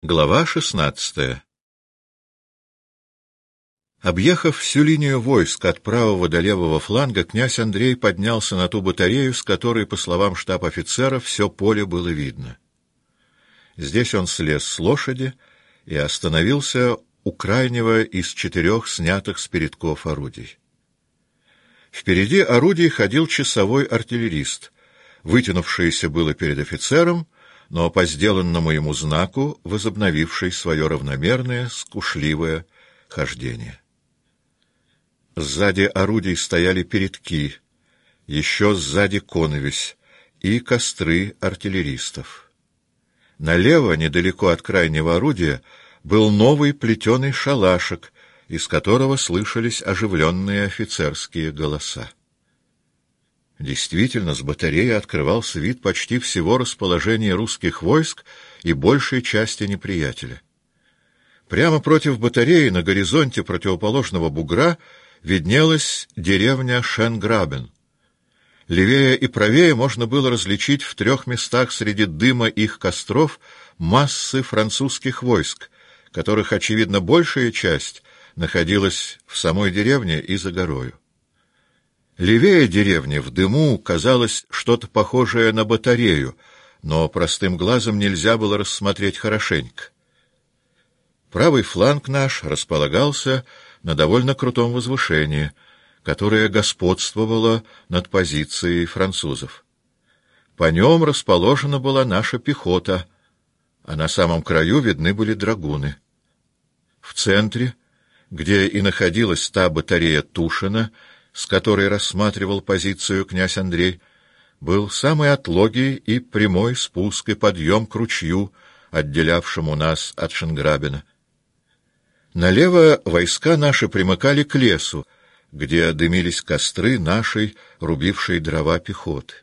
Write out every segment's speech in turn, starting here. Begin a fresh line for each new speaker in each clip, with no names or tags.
Глава 16. Объехав всю линию войск от правого до левого фланга, князь Андрей поднялся на ту батарею, с которой, по словам штаб-офицера, все поле было видно. Здесь он слез с лошади и остановился у крайнего из 4 снятых с передков орудий. Впереди орудий ходил часовой артиллерист, вытянувшийся было перед офицером, но по сделанному ему знаку возобновивший свое равномерное, скушливое хождение. Сзади орудий стояли передки, еще сзади коновесь и костры артиллеристов. Налево, недалеко от крайнего орудия, был новый плетеный шалашик, из которого слышались оживленные офицерские голоса. Действительно, с батареи открывался вид почти всего расположения русских войск и большей части неприятеля. Прямо против батареи на горизонте противоположного бугра виднелась деревня Шенграбен. Левее и правее можно было различить в 3 местах среди дыма их костров массы французских войск, которых, очевидно, большая часть находилась в самой деревне и за горою. Левее деревни в дыму казалось что-то похожее на батарею, но простым глазом нельзя было рассмотреть хорошенько. Правый фланг наш располагался на довольно крутом возвышении, которое господствовало над позицией французов. По нем расположена была наша пехота, а на самом краю видны были драгуны. В центре, где и находилась та батарея Тушина, с которой рассматривал позицию князь Андрей, был самый отлогий и прямой спуск и подъем к ручью, отделявшему нас от Шенграбена. Налево войска наши примыкали к лесу, где дымились костры нашей, рубившей дрова пехоты.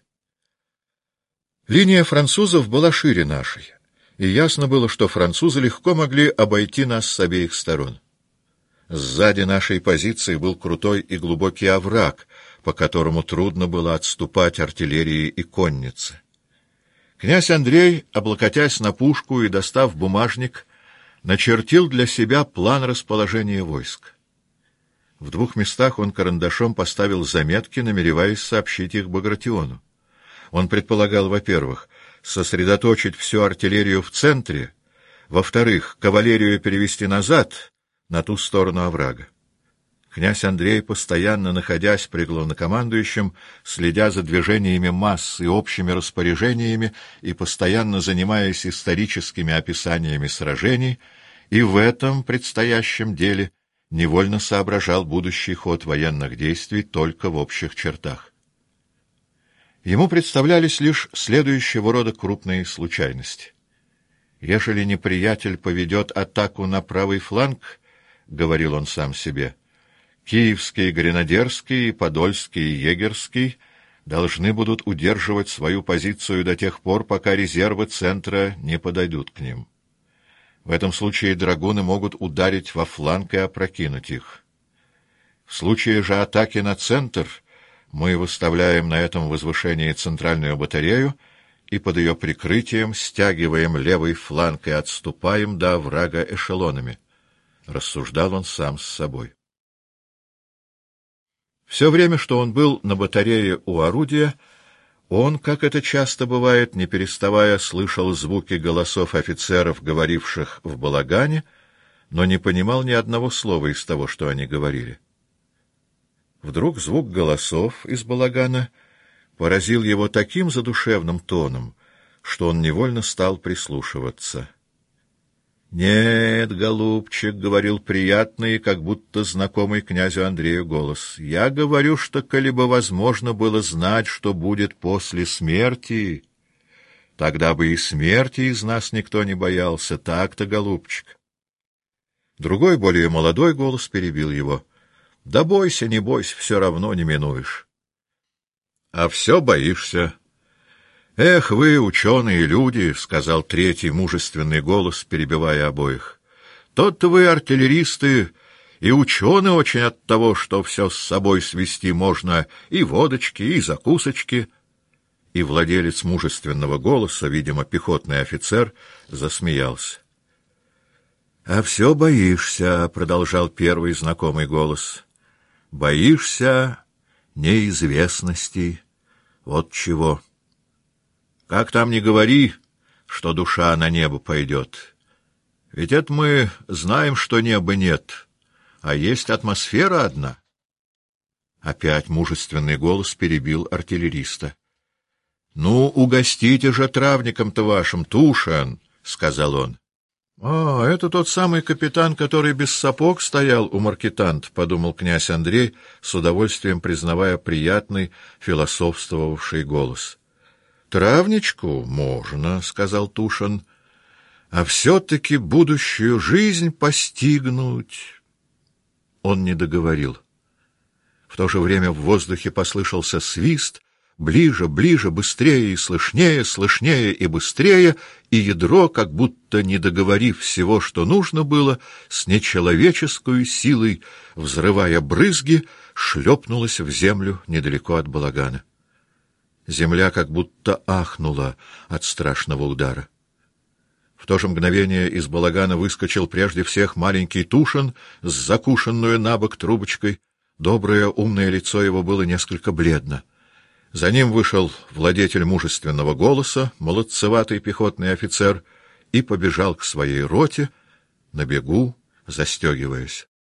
Линия французов была шире нашей, и ясно было, что французы легко могли обойти нас с обеих сторон. Сзади нашей позиции был крутой и глубокий овраг, по которому трудно было отступать артиллерии и коннице. Князь Андрей, облокотясь на пушку и достав бумажник, начертил для себя план расположения войск. В 2 местах он карандашом поставил заметки, намереваясь сообщить их Багратиону. Он предполагал, во-первых, сосредоточить всю артиллерию в центре, во-вторых, кавалерию перевести назад, на ту сторону оврага. Князь Андрей, постоянно находясь при главнокомандующем, следя за движениями масс и общими распоряжениями и постоянно занимаясь историческими описаниями сражений, и в этом предстоящем деле невольно соображал будущий ход военных действий только в общих чертах. Ему представлялись лишь следующего рода крупные случайности. Ежели неприятель поведет атаку на правый фланг, — говорил он сам себе, — Киевский, Гренадерский, Подольский и Егерский должны будут удерживать свою позицию до тех пор, пока резервы центра не подойдут к ним. В этом случае драгуны могут ударить во фланг и опрокинуть их. В случае же атаки на центр мы выставляем на этом возвышении центральную батарею и под ее прикрытием стягиваем левый фланг и отступаем до оврага эшелонами. Рассуждал он сам с собой. Все время, что он был на батарее у орудия, он, как это часто бывает, не переставая, слышал звуки голосов офицеров, говоривших в балагане, но не понимал ни одного слова из того, что они говорили. Вдруг звук голосов из балагана поразил его таким задушевным тоном, что он невольно стал прислушиваться. «Нет, голубчик, — говорил приятный и как будто знакомый князю Андрею голос, — я говорю, что, коли бы возможно было знать, что будет после смерти, тогда бы и смерти из нас никто не боялся, так-то, голубчик». Другой, более молодой голос перебил его. «Да бойся, не бойся, все равно не минуешь». «А все боишься». «Эх вы, ученые люди, — сказал третий мужественный голос, перебивая обоих, — тот-то вы, артиллеристы, и ученые очень от того, что все с собой свести можно, и водочки, и закусочки». И владелец мужественного голоса, видимо, пехотный офицер, засмеялся. «А все боишься», — продолжал первый знакомый голос. «Боишься неизвестности. Вот чего. Как там ни говори, что душа на небо пойдет. Ведь это мы знаем, что неба нет, а есть атмосфера одна». Опять мужественный голос перебил артиллериста. «Ну, угостите же травником-то вашим, Тушин», — сказал он. «А, это тот самый капитан, который без сапог стоял у маркетанта», — подумал князь Андрей, с удовольствием признавая приятный, философствовавший голос. «Травничку можно», — сказал Тушин, — «а все-таки будущую жизнь постигнуть». Он не договорил. В то же время в воздухе послышался свист, ближе, ближе, быстрее и слышнее, слышнее и быстрее, и ядро, как будто не договорив всего, что нужно было, с нечеловеческой силой, взрывая брызги, шлепнулось в землю недалеко от балагана. Земля как будто ахнула от страшного удара. В то же мгновение из балагана выскочил прежде всех маленький Тушин с закушенную набок трубочкой. Доброе, умное лицо его было несколько бледно. За ним вышел владетель мужественного голоса, молодцеватый пехотный офицер, и побежал к своей роте, на бегу застегиваясь.